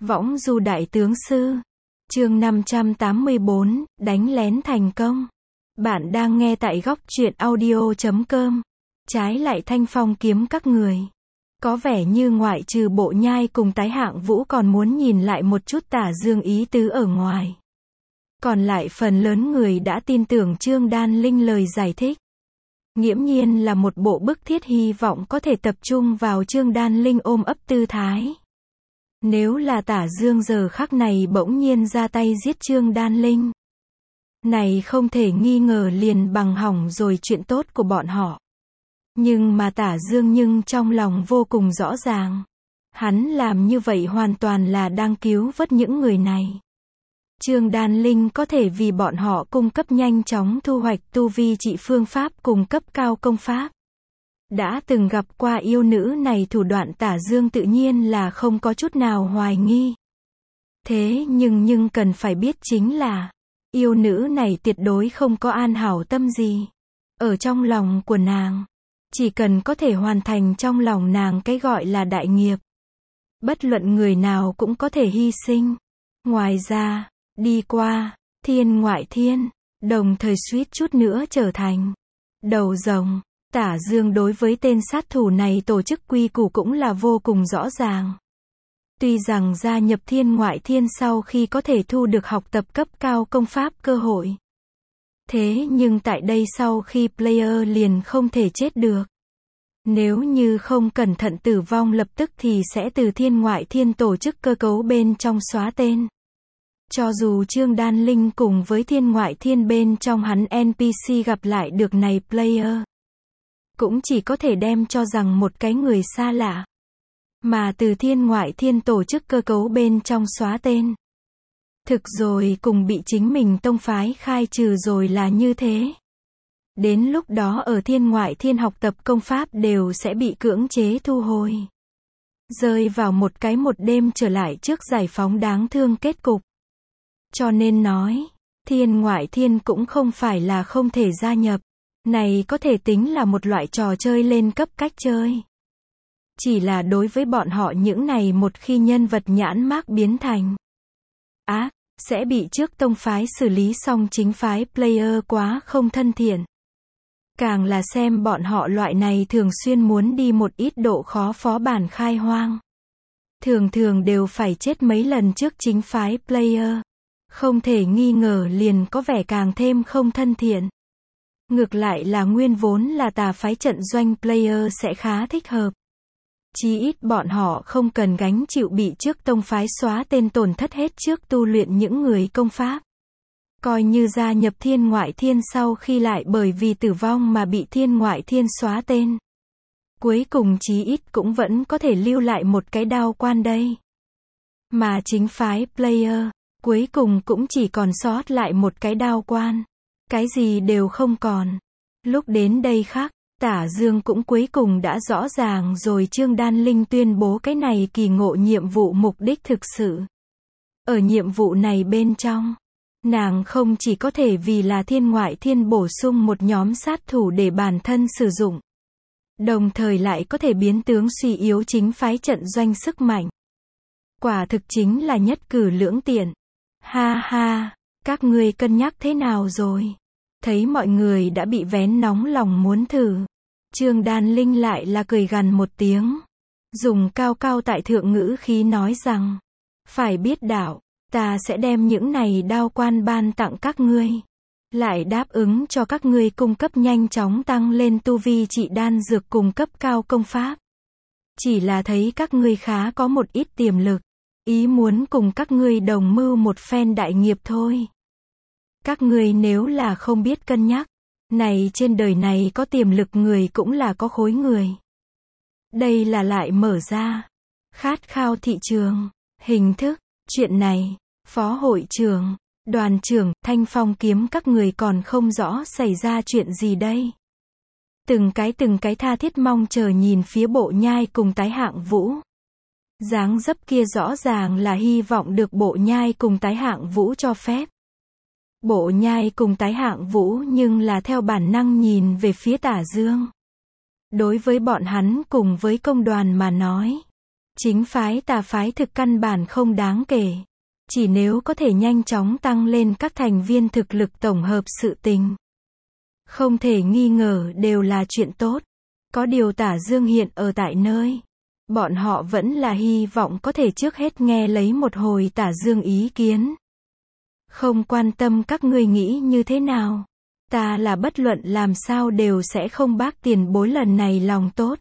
Võng du đại tướng sư. Chương 584, đánh lén thành công. Bạn đang nghe tại góc truyện audio.com. Trái lại Thanh Phong kiếm các người. Có vẻ như ngoại trừ Bộ Nhai cùng Tái Hạng Vũ còn muốn nhìn lại một chút Tả Dương ý tứ ở ngoài. Còn lại phần lớn người đã tin tưởng Trương Đan Linh lời giải thích. Nghiễm nhiên là một bộ bức thiết hy vọng có thể tập trung vào Trương Đan Linh ôm ấp tư thái. Nếu là Tả Dương giờ khắc này bỗng nhiên ra tay giết Trương Đan Linh, này không thể nghi ngờ liền bằng hỏng rồi chuyện tốt của bọn họ. Nhưng mà Tả Dương trong lòng vô cùng rõ ràng. Hắn làm như vậy hoàn toàn là đang cứu vớt những người này. Trương Đan Linh có thể vì bọn họ cung cấp nhanh chóng thu hoạch tu vi trị phương pháp cùng cấp cao công pháp. Đã từng gặp qua yêu nữ này thủ đoạn Tả Dương tự nhiên là không có chút nào hoài nghi. Thế nhưng cần phải biết chính là, yêu nữ này tuyệt đối không có an hảo tâm gì. Ở trong lòng của nàng, chỉ cần có thể hoàn thành trong lòng nàng cái gọi là đại nghiệp. Bất luận người nào cũng có thể hy sinh. Ngoài ra, đi qua, thiên ngoại thiên, đồng thời suýt chút nữa trở thành đầu rồng. Tả Dương đối với tên sát thủ này tổ chức quy củ cũng là vô cùng rõ ràng. Tuy rằng gia nhập thiên ngoại thiên sau khi có thể thu được học tập cấp cao công pháp cơ hội. Thế nhưng tại đây sau khi player liền không thể chết được. Nếu như không cẩn thận tử vong lập tức thì sẽ từ thiên ngoại thiên tổ chức cơ cấu bên trong xóa tên. Cho dù Trương Đan Linh cùng với thiên ngoại thiên bên trong hắn NPC gặp lại được này player, cũng chỉ có thể đem cho rằng một cái người xa lạ. Mà từ thiên ngoại thiên tổ chức cơ cấu bên trong xóa tên. Thực rồi cùng bị chính mình tông phái khai trừ rồi là như thế. Đến lúc đó ở thiên ngoại thiên học tập công pháp đều sẽ bị cưỡng chế thu hồi. Rơi vào một đêm trở lại trước giải phóng đáng thương kết cục. Cho nên nói, thiên ngoại thiên cũng không phải là không thể gia nhập. Này có thể tính là một loại trò chơi lên cấp cách chơi. Chỉ là đối với bọn họ những này một khi nhân vật nhãn mác biến thành ác, sẽ bị trước tông phái xử lý xong chính phái player quá không thân thiện. Càng là xem bọn họ loại này thường xuyên muốn đi một ít độ khó phó bản khai hoang. Thường đều phải chết mấy lần trước chính phái player. Không thể nghi ngờ liền có vẻ càng thêm không thân thiện. Ngược lại là nguyên vốn là tà phái trận doanh player sẽ khá thích hợp. Chí ít bọn họ không cần gánh chịu bị trước tông phái xóa tên tổn thất hết trước tu luyện những người công pháp. Coi như gia nhập thiên ngoại thiên sau khi lại bởi vì tử vong mà bị thiên ngoại thiên xóa tên. Cuối cùng chí ít cũng vẫn có thể lưu lại một cái đao quan đây. Mà chính phái player, cuối cùng cũng chỉ còn sót lại một cái đao quan. Cái gì đều không còn. Lúc đến đây khác, Tả Dương cũng cuối cùng đã rõ ràng rồi Trương Đan Linh tuyên bố cái này kỳ ngộ nhiệm vụ mục đích thực sự. Ở nhiệm vụ này bên trong, nàng không chỉ có thể vì là thiên ngoại thiên bổ sung một nhóm sát thủ để bản thân sử dụng. Đồng thời lại có thể biến tướng suy yếu chính phái trận doanh sức mạnh. Quả thực chính là nhất cử lưỡng tiện. Ha ha, các ngươi cân nhắc thế nào rồi? Thấy mọi người đã bị vén nóng lòng muốn thử. Trương Đan Linh lại là cười gằn một tiếng. Dùng cao cao tại thượng ngữ khí nói rằng, phải biết đạo, ta sẽ đem những này đao quan ban tặng các ngươi. Lại đáp ứng cho các ngươi cung cấp nhanh chóng tăng lên tu vi trị đan dược cung cấp cao công pháp. Chỉ là thấy các ngươi khá có một ít tiềm lực. Ý muốn cùng các ngươi đồng mưu một phen đại nghiệp thôi. Các ngươi nếu là không biết cân nhắc, này trên đời này có tiềm lực người cũng là có khối người. Đây là lại mở ra, khát khao thị trường, hình thức, chuyện này, phó hội trưởng, đoàn trưởng, Thanh Phong kiếm các người còn không rõ xảy ra chuyện gì đây. Từng cái tha thiết mong chờ nhìn phía Bộ Nhai cùng Tái Hạng Vũ. Dáng dấp kia rõ ràng là hy vọng được Bộ Nhai cùng Tái Hạng Vũ cho phép. Bộ Nhai cùng Tái Hạng Vũ nhưng là theo bản năng nhìn về phía Tả Dương. Đối với bọn hắn cùng với công đoàn mà nói, Chính phái tà phái thực căn bản không đáng kể. Chỉ nếu có thể nhanh chóng tăng lên các thành viên thực lực tổng hợp sự tình. Không thể nghi ngờ đều là chuyện tốt. Có điều Tả Dương hiện ở tại nơi. Bọn họ vẫn là hy vọng có thể trước hết nghe lấy một hồi Tả Dương ý kiến. Không quan tâm các ngươi nghĩ như thế nào. Ta là bất luận làm sao đều sẽ không bác tiền bối lần này lòng tốt.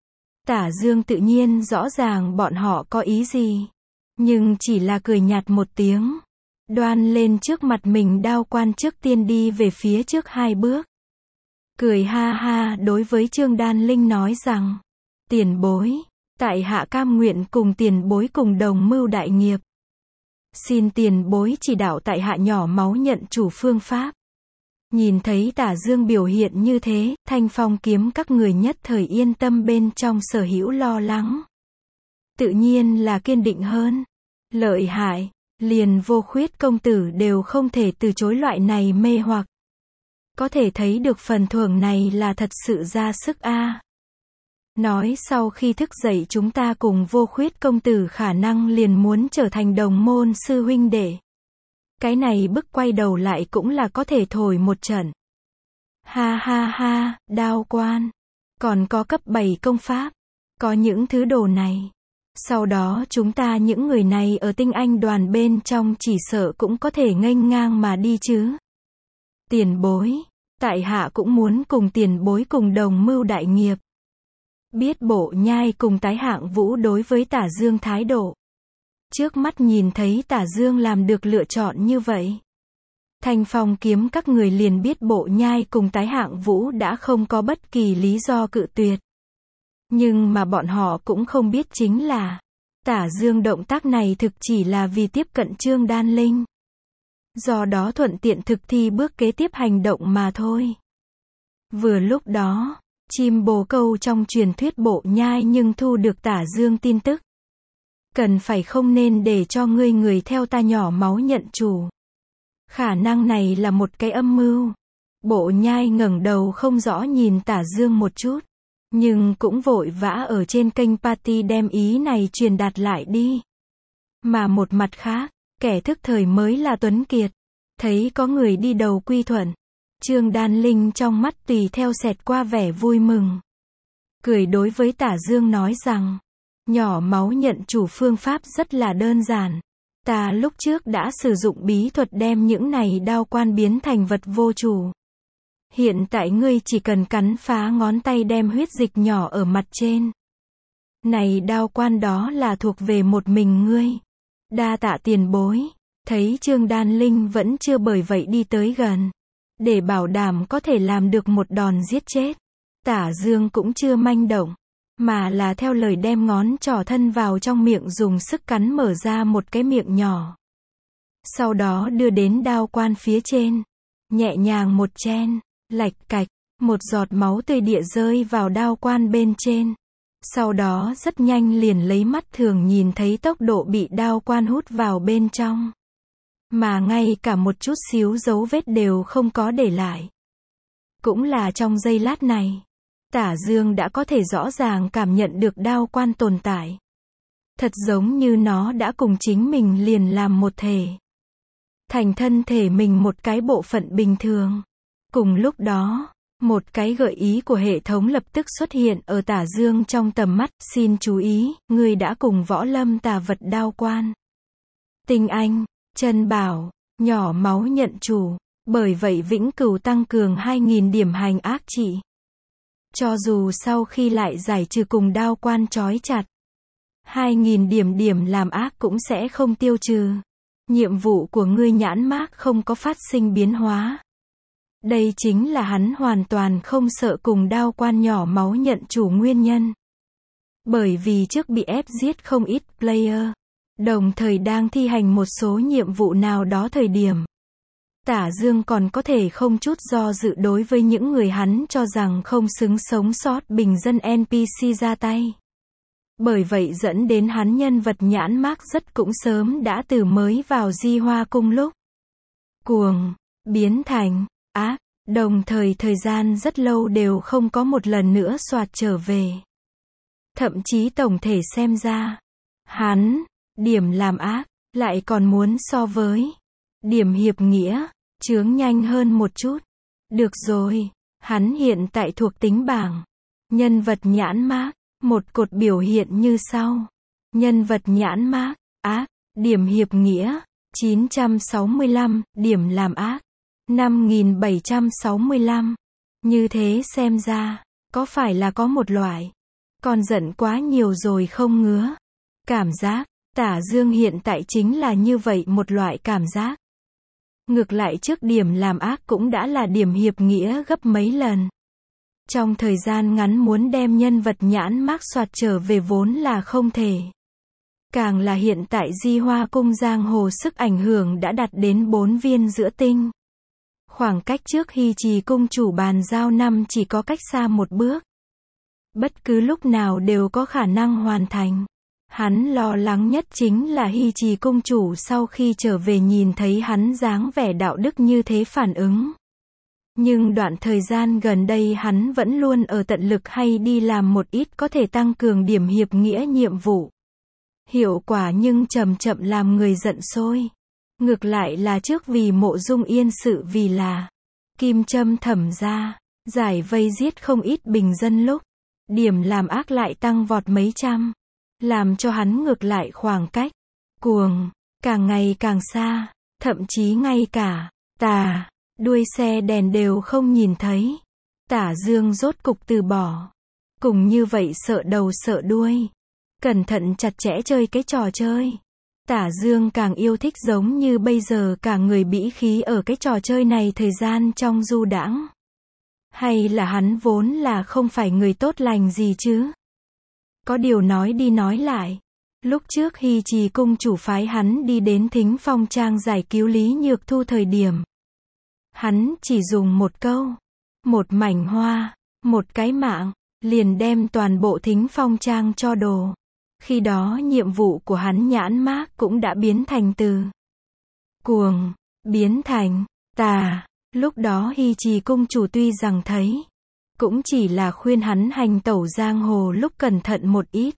Tả Dương tự nhiên rõ ràng bọn họ có ý gì. Nhưng chỉ là cười nhạt một tiếng. Đoan lên trước mặt mình Đao Quan trước tiên đi về phía trước 2 bước. Cười ha ha đối với Trương Đan Linh nói rằng. Tiền bối, tại hạ cam nguyện cùng tiền bối cùng đồng mưu đại nghiệp. Xin tiền bối chỉ đạo tại hạ nhỏ máu nhận chủ phương pháp. Nhìn thấy Tả Dương biểu hiện như thế, Thanh Phong kiếm các người nhất thời yên tâm bên trong sở hữu lo lắng. Tự nhiên là kiên định hơn. Lợi hại, liền Vô Khuyết công tử đều không thể từ chối loại này mê hoặc. Có thể thấy được phần thưởng này là thật sự ra sức a. Nói sau khi thức dậy chúng ta cùng Vô Khuyết công tử khả năng liền muốn trở thành đồng môn sư huynh đệ. Cái này bức quay đầu lại cũng là có thể thổi một trận. Ha ha ha, Đao Quan. Còn có cấp 7 công pháp. Có những thứ đồ này. Sau đó chúng ta những người này ở tinh anh đoàn bên trong chỉ sợ cũng có thể nghênh ngang mà đi chứ. Tiền bối. Tại hạ cũng muốn cùng tiền bối cùng đồng mưu đại nghiệp. Biết Bộ Nhai cùng Tái Hạng Vũ đối với Tả Dương thái độ. Trước mắt nhìn thấy Tả Dương làm được lựa chọn như vậy. Thanh Phong kiếm các người liền biết Bộ Nhai cùng Tái Hạng Vũ đã không có bất kỳ lý do cự tuyệt. Nhưng mà bọn họ cũng không biết chính là, Tả Dương động tác này thực chỉ là vì tiếp cận Trương Đan Linh. Do đó thuận tiện thực thi bước kế tiếp hành động mà thôi. Vừa lúc đó, chim bồ câu trong truyền thuyết Bộ Nhai nhưng thu được Tả Dương tin tức. Cần phải không nên để cho ngươi người theo ta nhỏ máu nhận chủ. Khả năng này là một cái âm mưu. Bộ Nhai ngẩng đầu không rõ nhìn Tả Dương một chút. Nhưng cũng vội vã ở trên kênh party đem ý này truyền đạt lại đi. Mà một mặt khác, kẻ thức thời mới là Tuấn Kiệt. Thấy có người đi đầu quy thuận. Trương Đan Linh trong mắt tùy theo xẹt qua vẻ vui mừng. Cười đối với Tả Dương nói rằng. Nhỏ máu nhận chủ phương pháp rất là đơn giản. Ta lúc trước đã sử dụng bí thuật đem những này đao quan biến thành vật vô chủ. Hiện tại ngươi chỉ cần cắn phá ngón tay đem huyết dịch nhỏ ở mặt trên. Này đao quan đó là thuộc về một mình ngươi. Đa tạ tiền bối. Thấy Trương Đan Linh vẫn chưa bởi vậy đi tới gần. Để bảo đảm có thể làm được một đòn giết chết. Tả Dương cũng chưa manh động. Mà là theo lời đem ngón trỏ thân vào trong miệng dùng sức cắn mở ra một cái miệng nhỏ. Sau đó đưa đến đao quan phía trên. Nhẹ nhàng một chen, lạch cạch, một giọt máu tươi địa rơi vào đao quan bên trên. Sau đó rất nhanh liền lấy mắt thường nhìn thấy tốc độ bị đao quan hút vào bên trong. Mà ngay cả một chút xíu dấu vết đều không có để lại. Cũng là trong giây lát này. Tả Dương đã có thể rõ ràng cảm nhận được đao quan tồn tại. Thật giống như nó đã cùng chính mình liền làm một thể. Thành thân thể mình một cái bộ phận bình thường. Cùng lúc đó, một cái gợi ý của hệ thống lập tức xuất hiện ở Tả Dương trong tầm mắt. Xin chú ý, người đã cùng võ lâm tà vật đao quan. Tinh anh, chân bảo, nhỏ máu nhận chủ. Bởi vậy vĩnh cửu tăng cường 2.000 điểm hành ác trị. Cho dù sau khi lại giải trừ cùng đao quan trói chặt, 2.000 điểm làm ác cũng sẽ không tiêu trừ. Nhiệm vụ của ngươi nhãn mác không có phát sinh biến hóa. Đây chính là hắn hoàn toàn không sợ cùng đao quan nhỏ máu nhận chủ nguyên nhân. Bởi vì trước bị ép giết không ít player, đồng thời đang thi hành một số nhiệm vụ nào đó thời điểm. Tả Dương còn có thể không chút do dự đối với những người hắn cho rằng không xứng sống sót bình dân NPC ra tay. Bởi vậy dẫn đến hắn nhân vật nhãn mác rất cũng sớm đã từ mới vào Di Hoa Cung lúc cuồng, biến thành ác, đồng thời thời gian rất lâu đều không có một lần nữa soạt trở về. Thậm chí tổng thể xem ra, hắn, điểm làm ác, lại còn muốn so với điểm hiệp nghĩa, chướng nhanh hơn một chút. Được rồi, hắn hiện tại thuộc tính bảng. Nhân vật nhãn mác, một cột biểu hiện như sau. Nhân vật nhãn mác, ác, điểm hiệp nghĩa, 965, điểm làm ác, 5765. Như thế xem ra, có phải là có một loại, con giận quá nhiều rồi không ngứa. Cảm giác, Tả Dương hiện tại chính là như vậy một loại cảm giác. Ngược lại trước điểm làm ác cũng đã là điểm hiệp nghĩa gấp mấy lần. Trong thời gian ngắn muốn đem nhân vật nhãn mác soạt trở về vốn là không thể. Càng là hiện tại Di Hoa Cung giang hồ sức ảnh hưởng đã đạt đến 4 viên giữa tinh. Khoảng cách trước Hy Trì cung chủ bàn giao năm chỉ có cách xa một bước. Bất cứ lúc nào đều có khả năng hoàn thành. Hắn lo lắng nhất chính là Hy Trì cung chủ sau khi trở về nhìn thấy hắn dáng vẻ đạo đức như thế phản ứng. Nhưng đoạn thời gian gần đây hắn vẫn luôn ở tận lực hay đi làm một ít có thể tăng cường điểm hiệp nghĩa nhiệm vụ. Hiệu quả nhưng chậm chậm làm người giận sôi. Ngược lại là trước vì Mộ Dung Yên sự vì là kim châm thẩm ra, giải vây giết không ít bình dân lúc, điểm làm ác lại tăng vọt mấy trăm, làm cho hắn ngược lại khoảng cách cuồng càng ngày càng xa, thậm chí ngay cả tà đuôi xe đèn đều không nhìn thấy. Tả Dương rốt cục từ bỏ. Cùng như vậy sợ đầu sợ đuôi, cẩn thận chặt chẽ chơi cái trò chơi. Tả Dương càng yêu thích giống như bây giờ cả người bĩ khí ở cái trò chơi này thời gian trong du đãng. Hay là hắn vốn là không phải người tốt lành gì chứ? Có điều nói đi nói lại, lúc trước Hy Trì cung chủ phái hắn đi đến Thính Phong Trang giải cứu Lý Nhược Thu thời điểm, hắn chỉ dùng một câu, một mảnh hoa, một cái mạng, liền đem toàn bộ Thính Phong Trang cho đồ. Khi đó nhiệm vụ của hắn nhãn mác cũng đã biến thành từ cuồng, biến thành tà. Lúc đó Hy Trì cung chủ tuy rằng thấy, cũng chỉ là khuyên hắn hành tẩu giang hồ lúc cẩn thận một ít.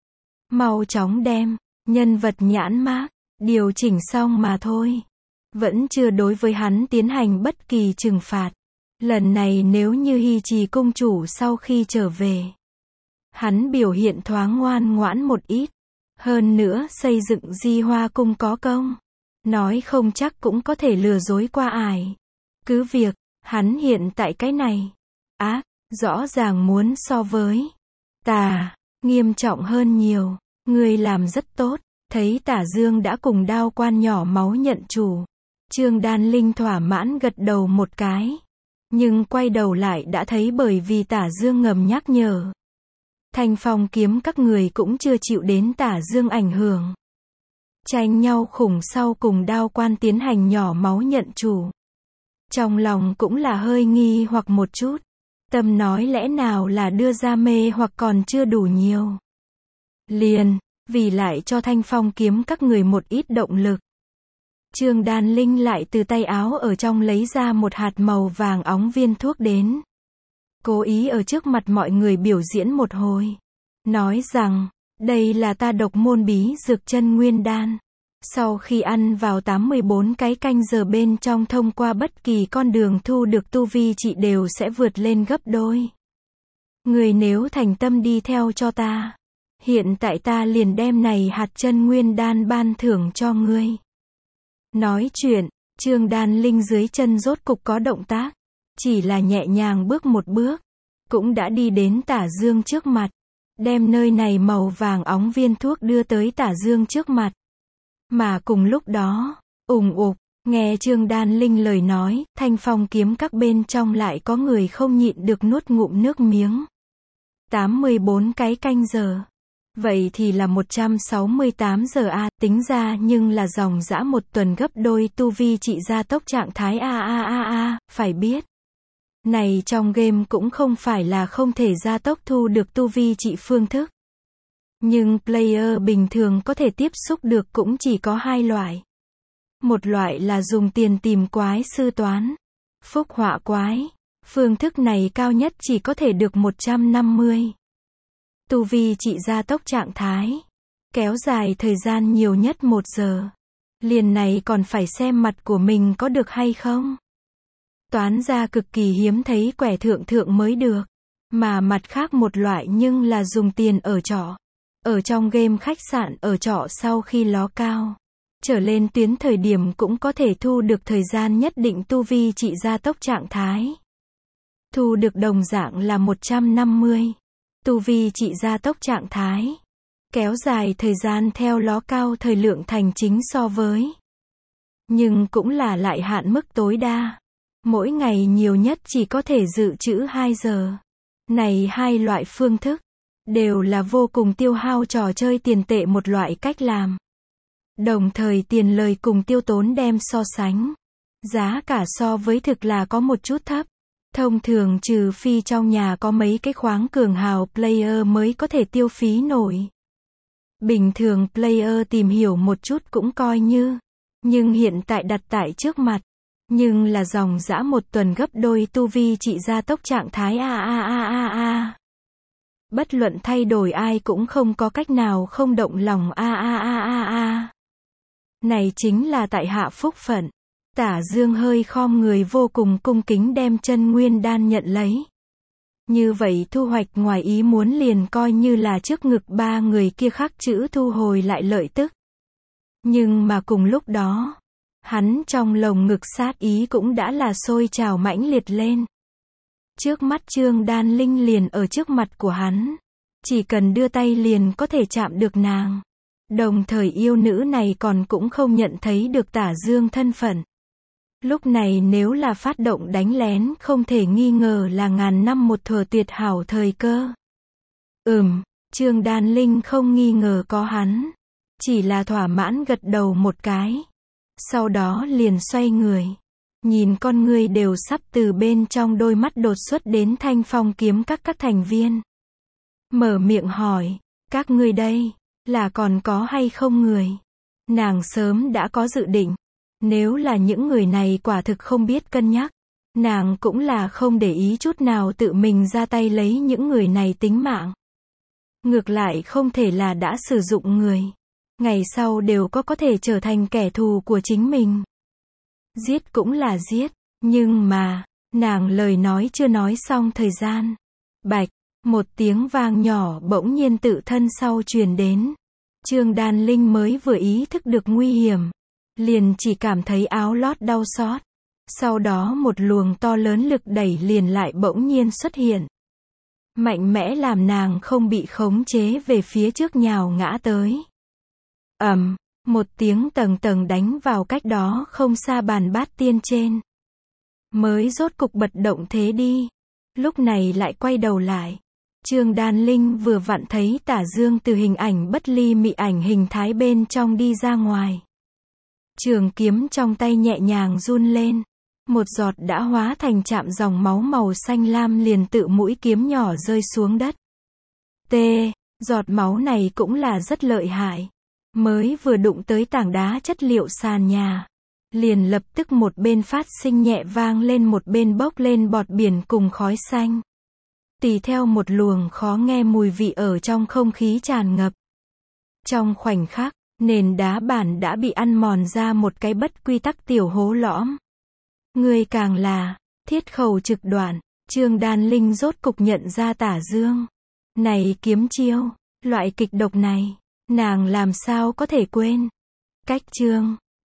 Mau chóng đem nhân vật nhãn mác điều chỉnh xong mà thôi. Vẫn chưa đối với hắn tiến hành bất kỳ trừng phạt. Lần này nếu như Hy Trì cung chủ sau khi trở về, hắn biểu hiện thoáng ngoan ngoãn một ít, hơn nữa xây dựng Di Hoa Cung có công, nói không chắc cũng có thể lừa dối qua ải. Cứ việc, hắn hiện tại cái này, ác, rõ ràng muốn so với tà, nghiêm trọng hơn nhiều. Ngươi làm rất tốt. Thấy Tả Dương đã cùng Đao Quan nhỏ máu nhận chủ, Trương Đan Linh thỏa mãn gật đầu một cái. Nhưng quay đầu lại đã thấy bởi vì Tả Dương ngầm nhắc nhở, Thanh Phong kiếm các người cũng chưa chịu đến Tả Dương ảnh hưởng. Tranh nhau khủng sau cùng Đao Quan tiến hành nhỏ máu nhận chủ. Trong lòng cũng là hơi nghi hoặc một chút. Tâm nói lẽ nào là đưa ra mê hoặc còn chưa đủ nhiều. Liền, vì lại cho Thanh Phong kiếm các người một ít động lực. Trương Đan Linh lại từ tay áo ở trong lấy ra một hạt màu vàng óng viên thuốc đến. Cố ý ở trước mặt mọi người biểu diễn một hồi. Nói rằng, đây là ta độc môn bí dược chân nguyên đan. Sau khi ăn vào 84 cái canh giờ bên trong thông qua bất kỳ con đường thu được tu vi trị đều sẽ vượt lên gấp đôi. Người nếu thành tâm đi theo cho ta, hiện tại ta liền đem này hạt chân nguyên đan ban thưởng cho ngươi. Nói chuyện, Trương Đan Linh dưới chân rốt cục có động tác, chỉ là nhẹ nhàng bước một bước, cũng đã đi đến Tả Dương trước mặt, đem nơi này màu vàng óng viên thuốc đưa tới Tả Dương trước mặt. Mà cùng lúc đó, ùng ục, nghe Trương Đan Linh lời nói, Thanh Phong kiếm các bên trong lại có người không nhịn được nuốt ngụm nước miếng. 84 cái canh giờ. Vậy thì là 168 giờ a, tính ra nhưng là dòng dã một tuần gấp đôi tu vi trị gia tốc trạng thái phải biết. Này trong game cũng không phải là không thể gia tốc thu được tu vi trị phương thức. Nhưng player bình thường có thể tiếp xúc được cũng chỉ có hai loại. Một loại là dùng tiền tìm quái sư toán, phúc họa quái. Phương thức này cao nhất chỉ có thể được 150. Tu vi chị gia tốc trạng thái. Kéo dài thời gian nhiều nhất 1 giờ. Liền này còn phải xem mặt của mình có được hay không. Toán ra cực kỳ hiếm thấy quẻ thượng thượng mới được. Mà mặt khác một loại nhưng là dùng tiền ở trọ. Ở trong game khách sạn ở trọ sau khi ló cao. Trở lên tuyến thời điểm cũng có thể thu được thời gian nhất định tu vi trị gia tốc trạng thái. Thu được đồng dạng là 150. Tu vi trị gia tốc trạng thái. Kéo dài thời gian theo ló cao thời lượng thành chính so với. Nhưng cũng là lại hạn mức tối đa. Mỗi ngày nhiều nhất chỉ có thể dự trữ 2 giờ. Này hai loại phương thức. Đều là vô cùng tiêu hao trò chơi tiền tệ một loại cách làm. Đồng thời tiền lời cùng tiêu tốn đem so sánh. Giá cả so với thực là có một chút thấp. Thông thường trừ phi trong nhà có mấy cái khoáng cường hào player mới có thể tiêu phí nổi. Bình thường player tìm hiểu một chút cũng coi như. Nhưng hiện tại đặt tại trước mặt. Nhưng là dòng dã 1 tuần gấp đôi tu vi trị gia tốc trạng thái Bất luận thay đổi ai cũng không có cách nào không động lòng Này chính là tại hạ phúc phận. Tả Dương hơi khom người vô cùng cung kính đem chân nguyên đan nhận lấy. Như vậy thu hoạch ngoài ý muốn liền coi như là trước ngực 3 người kia khắc chữ thu hồi lại lợi tức. Nhưng mà cùng lúc đó, hắn trong lồng ngực sát ý cũng đã là sôi trào mãnh liệt lên. Trước mắt Trương Đan Linh liền ở trước mặt của hắn. Chỉ cần đưa tay liền có thể chạm được nàng. Đồng thời yêu nữ này còn cũng không nhận thấy được Tả Dương thân phận. Lúc này nếu là phát động đánh lén không thể nghi ngờ là ngàn năm một thuở tuyệt hảo thời cơ. Trương Đan Linh không nghi ngờ có hắn. Chỉ là thỏa mãn gật đầu một cái. Sau đó liền xoay người. Nhìn con người đều sắp từ bên trong đôi mắt đột xuất đến Thanh Phong kiếm các thành viên. Mở miệng hỏi, các ngươi đây, là còn có hay không người? Nàng sớm đã có dự định. Nếu là những người này quả thực không biết cân nhắc. Nàng cũng là không để ý chút nào tự mình ra tay lấy những người này tính mạng. Ngược lại không thể là đã sử dụng người. Ngày sau đều có thể trở thành kẻ thù của chính mình. Giết cũng là giết. Nhưng mà, nàng lời nói chưa nói xong thời gian. Bạch, một tiếng vang nhỏ bỗng nhiên tự thân sau truyền đến. Trương Đan Linh mới vừa ý thức được nguy hiểm. Liền chỉ cảm thấy áo lót đau xót. Sau đó một luồng to lớn lực đẩy liền lại bỗng nhiên xuất hiện. Mạnh mẽ làm nàng không bị khống chế về phía trước nhào ngã tới. Một tiếng tầng tầng đánh vào cách đó không xa bàn bát tiên trên. Mới rốt cục bật động thế đi. Lúc này lại quay đầu lại. Trương Đan Linh vừa vặn thấy Tả Dương từ hình ảnh bất ly mị ảnh hình thái bên trong đi ra ngoài. Trường kiếm trong tay nhẹ nhàng run lên. Một giọt đã hóa thành chạm dòng máu màu xanh lam liền tự mũi kiếm nhỏ rơi xuống đất. Giọt máu này cũng là rất lợi hại. Mới vừa đụng tới tảng đá chất liệu sàn nhà. Liền lập tức một bên phát sinh nhẹ vang lên một bên bốc lên bọt biển cùng khói xanh. Tùy theo một luồng khó nghe mùi vị ở trong không khí tràn ngập. Trong khoảnh khắc, nền đá bản đã bị ăn mòn ra một cái bất quy tắc tiểu hố lõm. Người càng là, thiết khẩu trực đoạn, Trương Đan Linh rốt cục nhận ra Tả Dương. Này kiếm chiêu, loại kịch độc này, nàng làm sao có thể quên. Cách Trương